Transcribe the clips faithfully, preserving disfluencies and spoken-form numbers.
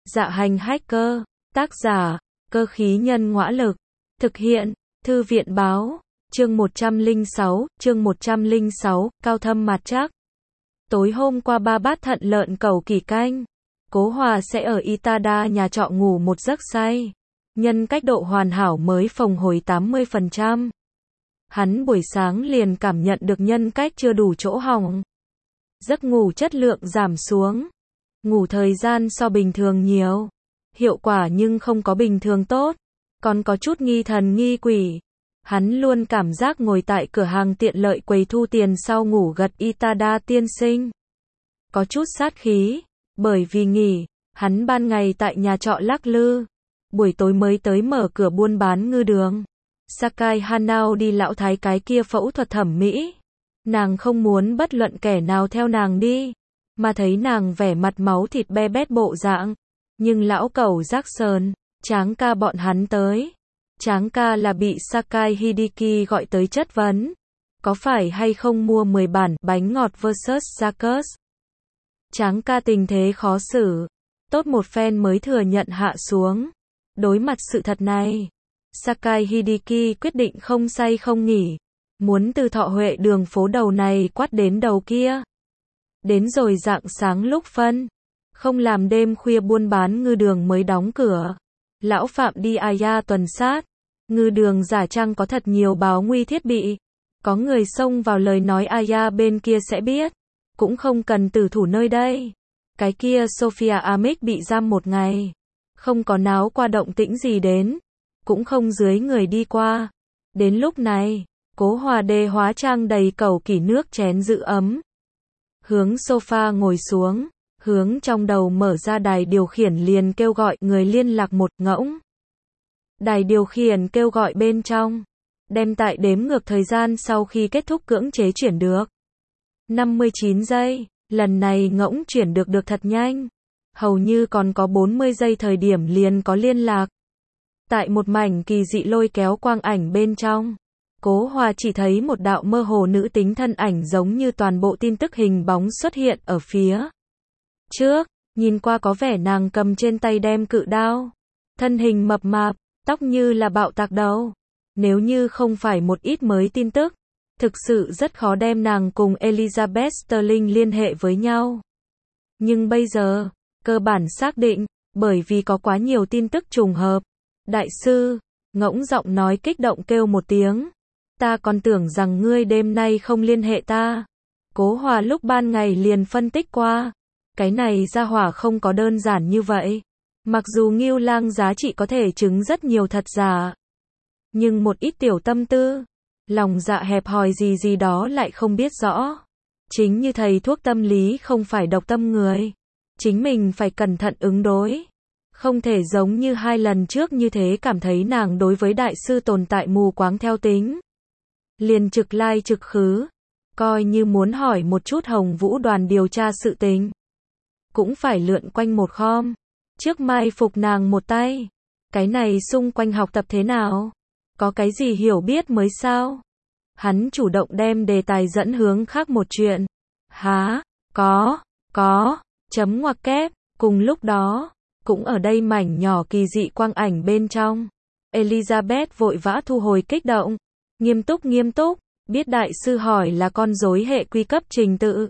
Dạ hành hacker, tác giả, cơ khí nhân ngõa lực, thực hiện, thư viện báo, chương một trăm lẻ sáu, chương một trăm lẻ sáu, cao thâm mặt chắc. Tối hôm qua ba bát thận lợn cẩu kỳ canh, Cố Hòa sẽ ở Itada nhà trọ ngủ một giấc say. Nhân cách độ hoàn hảo mới phồng hồi tám mươi phần trăm. Hắn buổi sáng liền cảm nhận được nhân cách chưa đủ chỗ hỏng. Giấc ngủ chất lượng giảm xuống. Ngủ thời gian so bình thường nhiều. Hiệu quả nhưng không có bình thường tốt. Còn có chút nghi thần nghi quỷ. Hắn luôn cảm giác ngồi tại cửa hàng tiện lợi quầy thu tiền sau ngủ gật Itada tiên sinh. Có chút sát khí. Bởi vì nghỉ, hắn ban ngày tại nhà trọ lắc lư. Buổi tối mới tới mở cửa buôn bán ngư đường. Sakai Hanao đi lão thái cái kia phẫu thuật thẩm mỹ. Nàng không muốn bất luận kẻ nào theo nàng đi. Mà thấy nàng vẻ mặt máu thịt be bét bộ dạng. Nhưng lão cẩu rác sờn, Tráng ca bọn hắn tới. Tráng ca là bị Sakai Hideki gọi tới chất vấn. Có phải hay không mua mười bản bánh ngọt versus Jacques? Tráng ca tình thế khó xử. Tốt một phen mới thừa nhận hạ xuống. Đối mặt sự thật này, Sakai Hideki quyết định không say không nghỉ. Muốn từ Thọ Huệ đường phố đầu này quát đến đầu kia. Đến rồi rạng sáng lúc phân. Không làm đêm khuya buôn bán ngư đường mới đóng cửa. Lão Phạm đi Aya tuần sát. Ngư đường giả trang có thật nhiều báo nguy thiết bị. Có người xông vào lời nói Aya bên kia sẽ biết. Cũng không cần tử thủ nơi đây. Cái kia Sophia Amic bị giam một ngày. Không có náo qua động tĩnh gì đến. Cũng không dưới người đi qua. Đến lúc này, Cố Hòa Đê hóa trang đầy cẩu kỷ nước chén giữ ấm. Hướng sofa ngồi xuống. Hướng trong đầu mở ra đài điều khiển liền kêu gọi người liên lạc một ngỗng. Đài điều khiển kêu gọi bên trong. Đem tại đếm ngược thời gian sau khi kết thúc cưỡng chế chuyển được. năm mươi chín giây. Lần này ngỗng chuyển được được thật nhanh. Hầu như còn có bốn mươi giây thời điểm liền có liên lạc. Tại một mảnh kỳ dị lôi kéo quang ảnh bên trong. Cố Hòa chỉ thấy một đạo mơ hồ nữ tính thân ảnh giống như toàn bộ tin tức hình bóng xuất hiện ở phía trước. Nhìn qua có vẻ nàng cầm trên tay đem cự đao. Thân hình mập mạp, tóc như là bạo tạc đầu. Nếu như không phải một ít mới tin tức, thực sự rất khó đem nàng cùng Elizabeth Sterling liên hệ với nhau. Nhưng bây giờ, cơ bản xác định, bởi vì có quá nhiều tin tức trùng hợp. Đại sư, ngỗng giọng nói kích động kêu một tiếng. Ta còn tưởng rằng ngươi đêm nay không liên hệ ta. Cố Hòa lúc ban ngày liền phân tích qua. Cái này ra hỏa không có đơn giản như vậy. Mặc dù Ngưu Lang giá trị có thể chứng rất nhiều thật giả. Nhưng một ít tiểu tâm tư, lòng dạ hẹp hòi gì gì đó lại không biết rõ. Chính như thầy thuốc tâm lý không phải độc tâm người. Chính mình phải cẩn thận ứng đối. Không thể giống như hai lần trước như thế cảm thấy nàng đối với đại sư tồn tại mù quáng theo tính. Liền trực lai trực khứ. Coi như muốn hỏi một chút Hồng Vũ đoàn điều tra sự tình. Cũng phải lượn quanh một khom. Trước mai phục nàng một tay. Cái này xung quanh học tập thế nào? Có cái gì hiểu biết mới sao? Hắn chủ động đem đề tài dẫn hướng khác một chuyện. Há, có, có, chấm ngoặc kép. Cùng lúc đó, cũng ở đây mảnh nhỏ kỳ dị quang ảnh bên trong. Elizabeth vội vã thu hồi kích động. Nghiêm túc nghiêm túc, biết đại sư hỏi là con rối hệ quy cấp trình tự.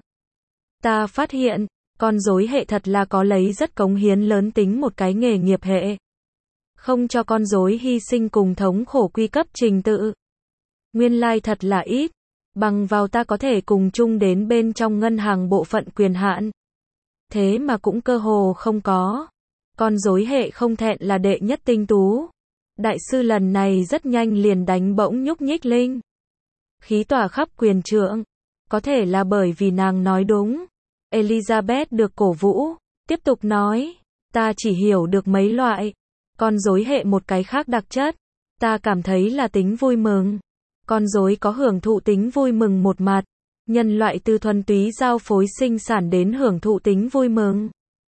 Ta phát hiện, con rối hệ thật là có lấy rất cống hiến lớn tính một cái nghề nghiệp hệ. Không cho con rối hy sinh cùng thống khổ quy cấp trình tự. Nguyên lai like thật là ít. Bằng vào ta có thể cùng chung đến bên trong ngân hàng bộ phận quyền hạn. Thế mà cũng cơ hồ không có. Con rối hệ không thẹn là đệ nhất tinh tú. Đại sư lần này rất nhanh liền đánh bỗng nhúc nhích linh. Khí tỏa khắp quyền trượng. Có thể là bởi vì nàng nói đúng. Elizabeth được cổ vũ. Tiếp tục nói. Ta chỉ hiểu được mấy loại. Con rối hệ một cái khác đặc chất. Ta cảm thấy là tính vui mừng. Con rối có hưởng thụ tính vui mừng một mặt. Nhân loại từ thuần túy giao phối sinh sản đến hưởng thụ tính vui mừng.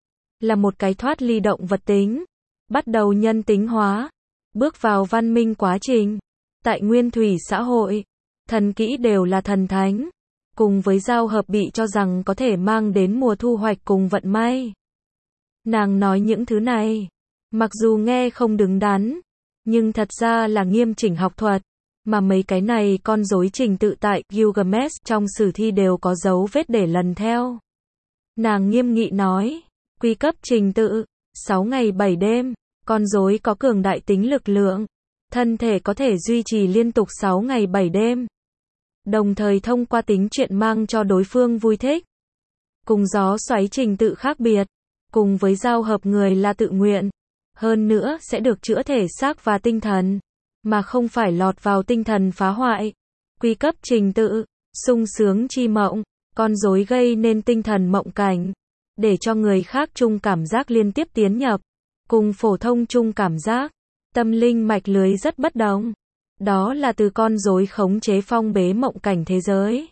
Là một cái thoát ly động vật tính. Bắt đầu nhân tính hóa. Bước vào văn minh quá trình. Tại nguyên thủy xã hội, thần kỹ đều là thần thánh. Cùng với giao hợp bị cho rằng có thể mang đến mùa thu hoạch cùng vận may. Nàng nói những thứ này, mặc dù nghe không đứng đắn, nhưng thật ra là nghiêm chỉnh học thuật, mà mấy cái này con rối trình tự tại Gilgamesh trong sử thi đều có dấu vết để lần theo. Nàng nghiêm nghị nói, quy cấp trình tự, sáu ngày bảy đêm, con rối có cường đại tính lực lượng, thân thể có thể duy trì liên tục sáu ngày bảy đêm. Đồng thời thông qua tính chuyện mang cho đối phương vui thích. Cùng gió xoáy trình tự khác biệt, cùng với giao hợp người là tự nguyện. Hơn nữa sẽ được chữa thể xác và tinh thần, mà không phải lọt vào tinh thần phá hoại. Quy cấp trình tự, sung sướng chi mộng, con rối gây nên tinh thần mộng cảnh, để cho người khác chung cảm giác liên tiếp tiến nhập, cùng phổ thông chung cảm giác, tâm linh mạch lưới rất bất đồng. Đó là từ con rối khống chế phong bế mộng cảnh thế giới.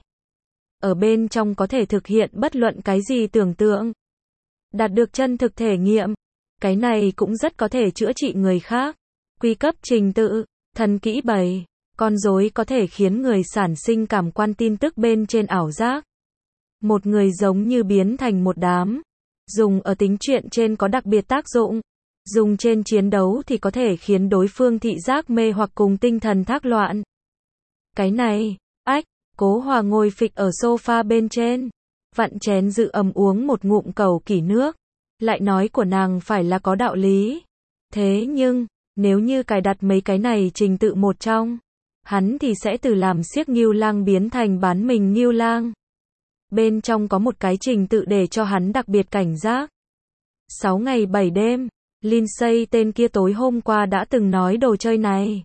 Ở bên trong có thể thực hiện bất luận cái gì tưởng tượng, đạt được chân thực thể nghiệm. Cái này cũng rất có thể chữa trị người khác. Quy cấp trình tự, thần kỹ bảy, con rối có thể khiến người sản sinh cảm quan tin tức bên trên ảo giác. Một người giống như biến thành một đám. Dùng ở tính chuyện trên có đặc biệt tác dụng. Dùng trên chiến đấu thì có thể khiến đối phương thị giác mê hoặc cùng tinh thần thác loạn. Cái này, ách, Cố Hòa ngồi phịch ở sofa bên trên, vặn chén dự ấm uống một ngụm cầu kỷ nước. Lại nói của nàng phải là có đạo lý. Thế nhưng, nếu như cài đặt mấy cái này trình tự một trong, hắn thì sẽ từ làm siếc Ngưu Lang biến thành bán mình Ngưu Lang. Bên trong có một cái trình tự để cho hắn đặc biệt cảnh giác. Sáu ngày bảy đêm, Lindsay tên kia tối hôm qua đã từng nói đồ chơi này.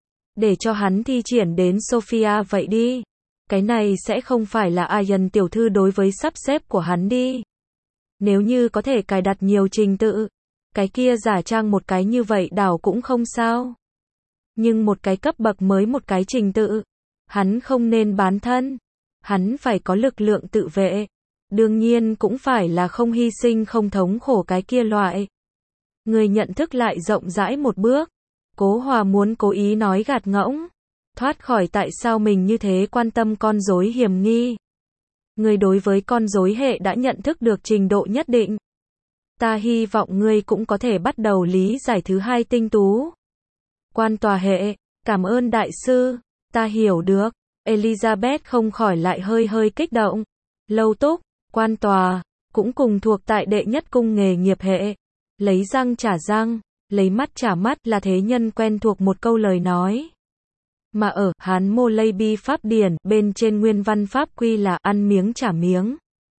Để cho hắn thi triển đến Sophia vậy đi. Cái này sẽ không phải là Ian tiểu thư đối với sắp xếp của hắn đi. Nếu như có thể cài đặt nhiều trình tự, cái kia giả trang một cái như vậy đảo cũng không sao. Nhưng một cái cấp bậc mới một cái trình tự, hắn không nên bán thân. Hắn phải có lực lượng tự vệ. Đương nhiên cũng phải là không hy sinh không thống khổ cái kia loại. Người nhận thức lại rộng rãi một bước. Cố Hòa muốn cố ý nói gạt ngỗng. Thoát khỏi tại sao mình như thế quan tâm con rối hiểm nghi. Người đối với con rối hệ đã nhận thức được trình độ nhất định. Ta hy vọng ngươi cũng có thể bắt đầu lý giải thứ hai tinh tú. Quan tòa hệ, cảm ơn đại sư, ta hiểu được. Elizabeth không khỏi lại hơi hơi kích động. Lâu Túc, quan tòa, cũng cùng thuộc tại đệ nhất cung nghề nghiệp hệ. Lấy răng trả răng, lấy mắt trả mắt là thế nhân quen thuộc một câu lời nói. Mà ở Hán Mô Lây Bi Pháp Điển, bên trên nguyên văn Pháp Quy là ăn miếng trả miếng.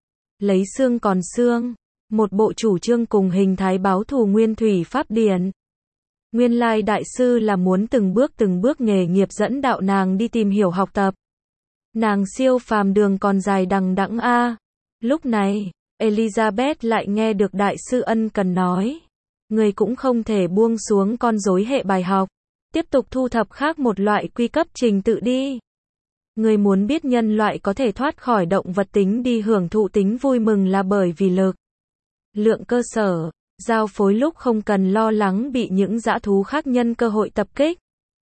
Lấy xương còn xương. Một bộ chủ trương cùng hình thái báo thù nguyên thủy Pháp Điển. Nguyên lai đại sư là muốn từng bước từng bước nghề nghiệp dẫn đạo nàng đi tìm hiểu học tập. Nàng siêu phàm đường còn dài đằng đẵng a. Lúc này, Elizabeth lại nghe được đại sư ân cần nói. Người cũng không thể buông xuống con rối hệ bài học. Tiếp tục thu thập khác một loại quy cấp trình tự đi. Người muốn biết nhân loại có thể thoát khỏi động vật tính đi hưởng thụ tính vui mừng là bởi vì lực lượng cơ sở, giao phối lúc không cần lo lắng bị những dã thú khác nhân cơ hội tập kích.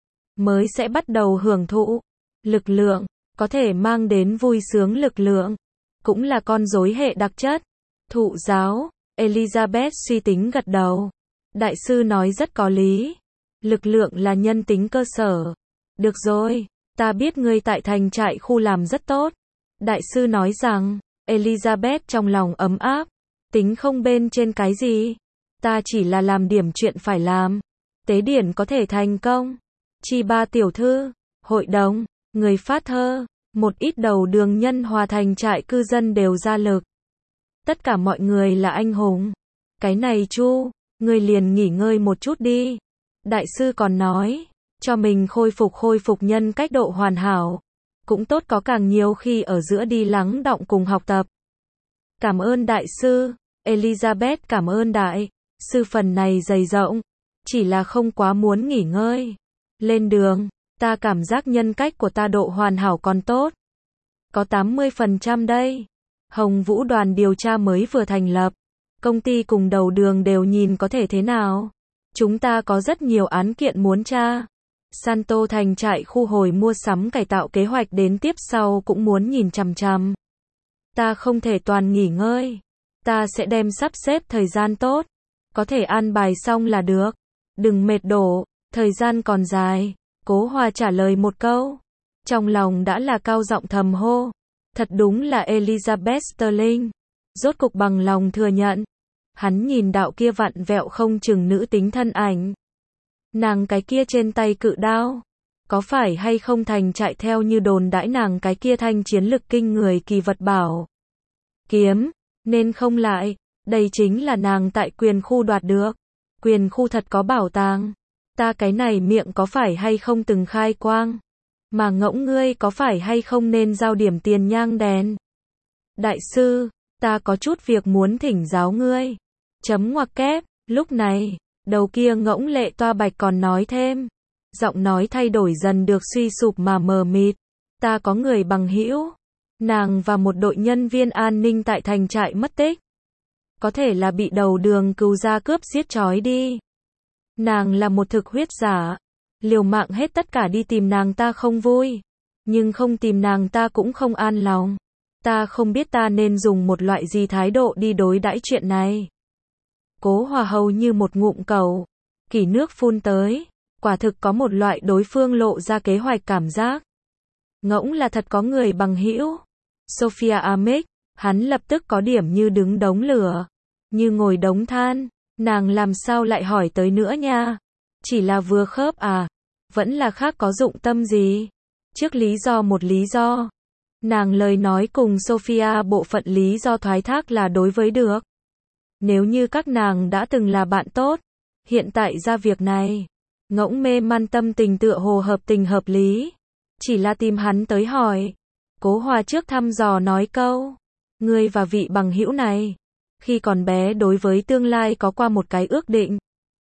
Mới sẽ bắt đầu hưởng thụ. Lực lượng, có thể mang đến vui sướng lực lượng. Cũng là con rối hệ đặc chất. Thụ giáo, Elizabeth suy tính gật đầu. Đại sư nói rất có lý. Lực lượng là nhân tính cơ sở. Được rồi, ta biết ngươi tại thành trại khu làm rất tốt. Đại sư nói rằng, Elizabeth trong lòng ấm áp. Tính không bên trên cái gì. Ta chỉ là làm điểm chuyện phải làm. Tế điển có thể thành công. Chi ba tiểu thư, hội đồng, người phát thơ, một ít đầu đường nhân hòa thành trại cư dân đều ra lực. Tất cả mọi người là anh hùng. Cái này Chu, ngươi liền nghỉ ngơi một chút đi. Đại sư còn nói, cho mình khôi phục khôi phục nhân cách độ hoàn hảo. Cũng tốt có càng nhiều khi ở giữa đi lắng đọng cùng học tập. Cảm ơn đại sư. Elizabeth cảm ơn đại sư phần này dày rộng. Chỉ là không quá muốn nghỉ ngơi. Lên đường, ta cảm giác nhân cách của ta độ hoàn hảo còn tốt. Có tám mươi phần trăm đây. Hồng Vũ đoàn điều tra mới vừa thành lập. Công ty cùng đầu đường đều nhìn có thể thế nào. Chúng ta có rất nhiều án kiện muốn tra. Santo thành trại khu hồi mua sắm cải tạo kế hoạch đến tiếp sau cũng muốn nhìn chằm chằm. Ta không thể toàn nghỉ ngơi. Ta sẽ đem sắp xếp thời gian tốt. có thể an bài xong là được. Đừng mệt đổ, thời gian còn dài. Cố Hòa trả lời một câu. Trong lòng đã là cao giọng thầm hô. Thật đúng là Elizabeth Sterling. Rốt cục bằng lòng thừa nhận. Hắn nhìn đạo kia vặn vẹo không chừng nữ tính thân ảnh. Nàng cái kia trên tay cự đao. Có phải hay không thành chạy theo như đồn đãi nàng cái kia thanh chiến lực kinh người kỳ vật bảo. Kiếm, nên không lại. Đây chính là nàng tại quyền khu đoạt được. Quyền khu thật có bảo tàng. Ta cái này miệng có phải hay không từng khai quang. Mà ngỗng ngươi có phải hay không nên giao điểm tiền nhang đèn. Đại sư, ta có chút việc muốn thỉnh giáo ngươi. Chấm ngoặc kép, lúc này, đầu kia ngỗng lệ toa bạch còn nói thêm. Giọng nói thay đổi dần được suy sụp mà mờ mịt. Ta có người bằng hữu. Nàng và một đội nhân viên an ninh tại thành trại mất tích. Có thể là bị đầu đường cừu gia cướp giết trói đi. Nàng là một thực huyết giả. Liều mạng hết tất cả đi tìm nàng ta không vui. Nhưng không tìm nàng ta cũng không an lòng. Ta không biết ta nên dùng một loại gì thái độ đi đối đãi chuyện này. Cố Hòa hầu như một ngụm cẩu. Kỷ nước phun tới. Quả thực có một loại đối phương lộ ra kế hoạch cảm giác. Ngỗng là thật có người bằng hữu. Sophia Amick, hắn lập tức có điểm như đứng đống lửa. Như ngồi đống than. Nàng làm sao lại hỏi tới nữa nha. Chỉ là vừa khớp à. Vẫn là khác có dụng tâm gì. Trước lý do một lý do. Nàng lời nói cùng Sophia bộ phận lý do thoái thác là đối với được. Nếu như các nàng đã từng là bạn tốt. Hiện tại ra việc này. Ngỗng mê man tâm tình tựa hồ hợp tình hợp lý. Chỉ là tìm hắn tới hỏi. Cố Hòa trước thăm dò nói câu. Ngươi và vị bằng hữu này. Khi còn bé đối với tương lai có qua một cái ước định.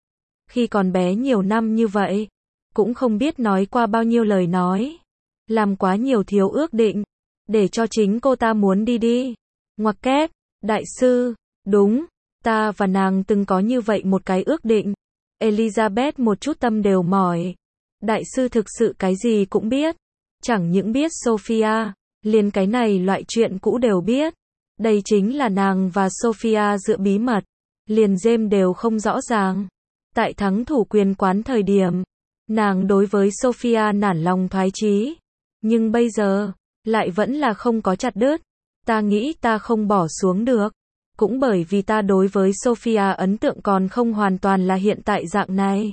Khi còn bé nhiều năm như vậy. Cũng không biết nói qua bao nhiêu lời nói. Làm quá nhiều thiếu ước định. Để cho chính cô ta muốn đi đi. Ngoặc kép. Đại sư. Đúng. Ta và nàng từng có như vậy một cái ước định. Elizabeth một chút tâm đều mỏi. Đại sư thực sự cái gì cũng biết. Chẳng những biết Sophia. Liền cái này loại chuyện cũ đều biết. Đây chính là nàng và Sophia giữa bí mật. Liền James đều không rõ ràng. Tại thắng thủ quyền quán thời điểm. Nàng đối với Sophia nản lòng thoái chí. Nhưng bây giờ. Lại vẫn là không có chặt đứt. Ta nghĩ ta không bỏ xuống được. Cũng bởi vì ta đối với Sophia ấn tượng còn không hoàn toàn là hiện tại dạng này.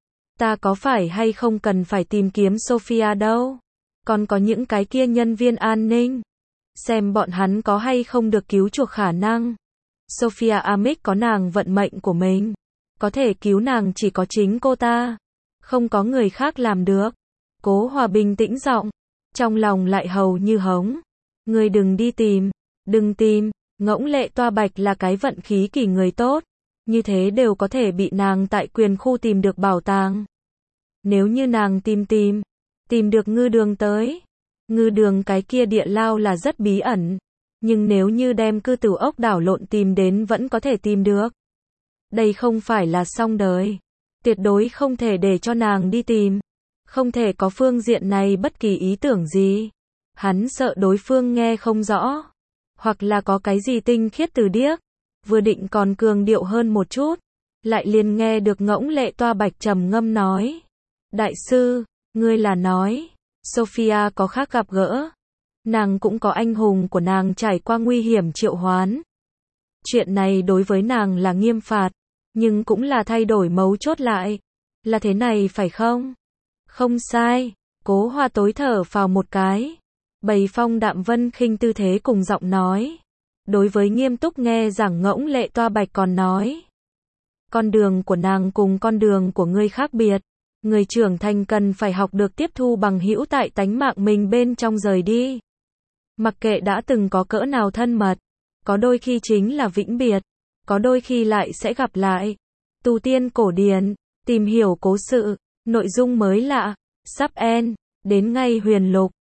Ta có phải hay không cần phải tìm kiếm Sophia đâu. Còn có những cái kia nhân viên an ninh. Xem bọn hắn có hay không được cứu chuộc khả năng. Sophia Amick có nàng vận mệnh của mình. Có thể cứu nàng chỉ có chính cô ta. Không có người khác làm được. Cố Hòa bình tĩnh giọng. Trong lòng lại hầu như hống. Ngươi đừng đi tìm. Đừng tìm. Ngỗng lệ toa bạch là cái vận khí kỳ người tốt. Như thế đều có thể bị nàng tại quyền khu tìm được bảo tàng. Nếu như nàng tìm tìm. Tìm được ngư đường tới. Ngư đường cái kia địa lao là rất bí ẩn. Nhưng nếu như đem cư tử ốc đảo lộn tìm đến vẫn có thể tìm được. Đây không phải là xong đời. Tuyệt đối không thể để cho nàng đi tìm. Không thể có phương diện này bất kỳ ý tưởng gì. Hắn sợ đối phương nghe không rõ. Hoặc là có cái gì tinh khiết từ điếc. Vừa định còn cường điệu hơn một chút. Lại liền nghe được ngỗng lệ toa bạch trầm ngâm nói. Đại sư, ngươi là nói. Sophia có khác gặp gỡ. Nàng cũng có anh hùng của nàng trải qua nguy hiểm triệu hoán. Chuyện này đối với nàng là nghiêm phạt. Nhưng cũng là thay đổi mấu chốt lại. Là thế này phải không? Không sai. Cố Hòa tối thở phào một cái. Bày phong đạm vân khinh tư thế cùng giọng nói. Đối với nghiêm túc nghe giảng ngỗng lệ toa bạch còn nói. Con đường của nàng cùng con đường của ngươi khác biệt. Người trưởng thành cần phải học được tiếp thu bằng hữu tại tánh mạng mình bên trong rời đi. Mặc kệ đã từng có cỡ nào thân mật. Có đôi khi chính là vĩnh biệt. Có đôi khi lại sẽ gặp lại. Tu tiên cổ điển. Tìm hiểu cố sự. Nội dung mới lạ. Sắp end. Đến ngay huyền lục.